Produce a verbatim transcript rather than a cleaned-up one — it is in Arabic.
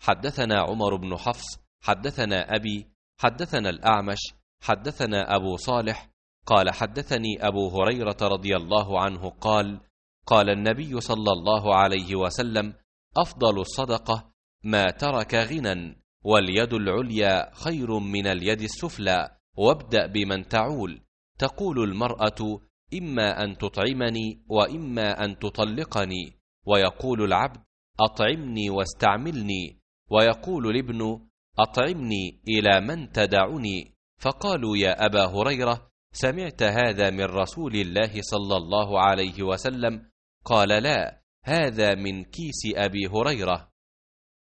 حدثنا عمر بن حفص حدثنا أبي حدثنا الأعمش حدثنا أبو صالح قال حدثني أبو هريرة رضي الله عنه قال قال النبي صلى الله عليه وسلم أفضل الصدقة ما ترك غنى، واليد العليا خير من اليد السفلى، وابدأ بمن تعول. تقول المرأة إما أن تطعمني وإما أن تطلقني، ويقول العبد أطعمني واستعملني، ويقول الابن أطعمني إلى من تدعني. فقالوا يا أبا هريرة سمعت هذا من رسول الله صلى الله عليه وسلم؟ قال لا، هذا من كيس أبي هريرة.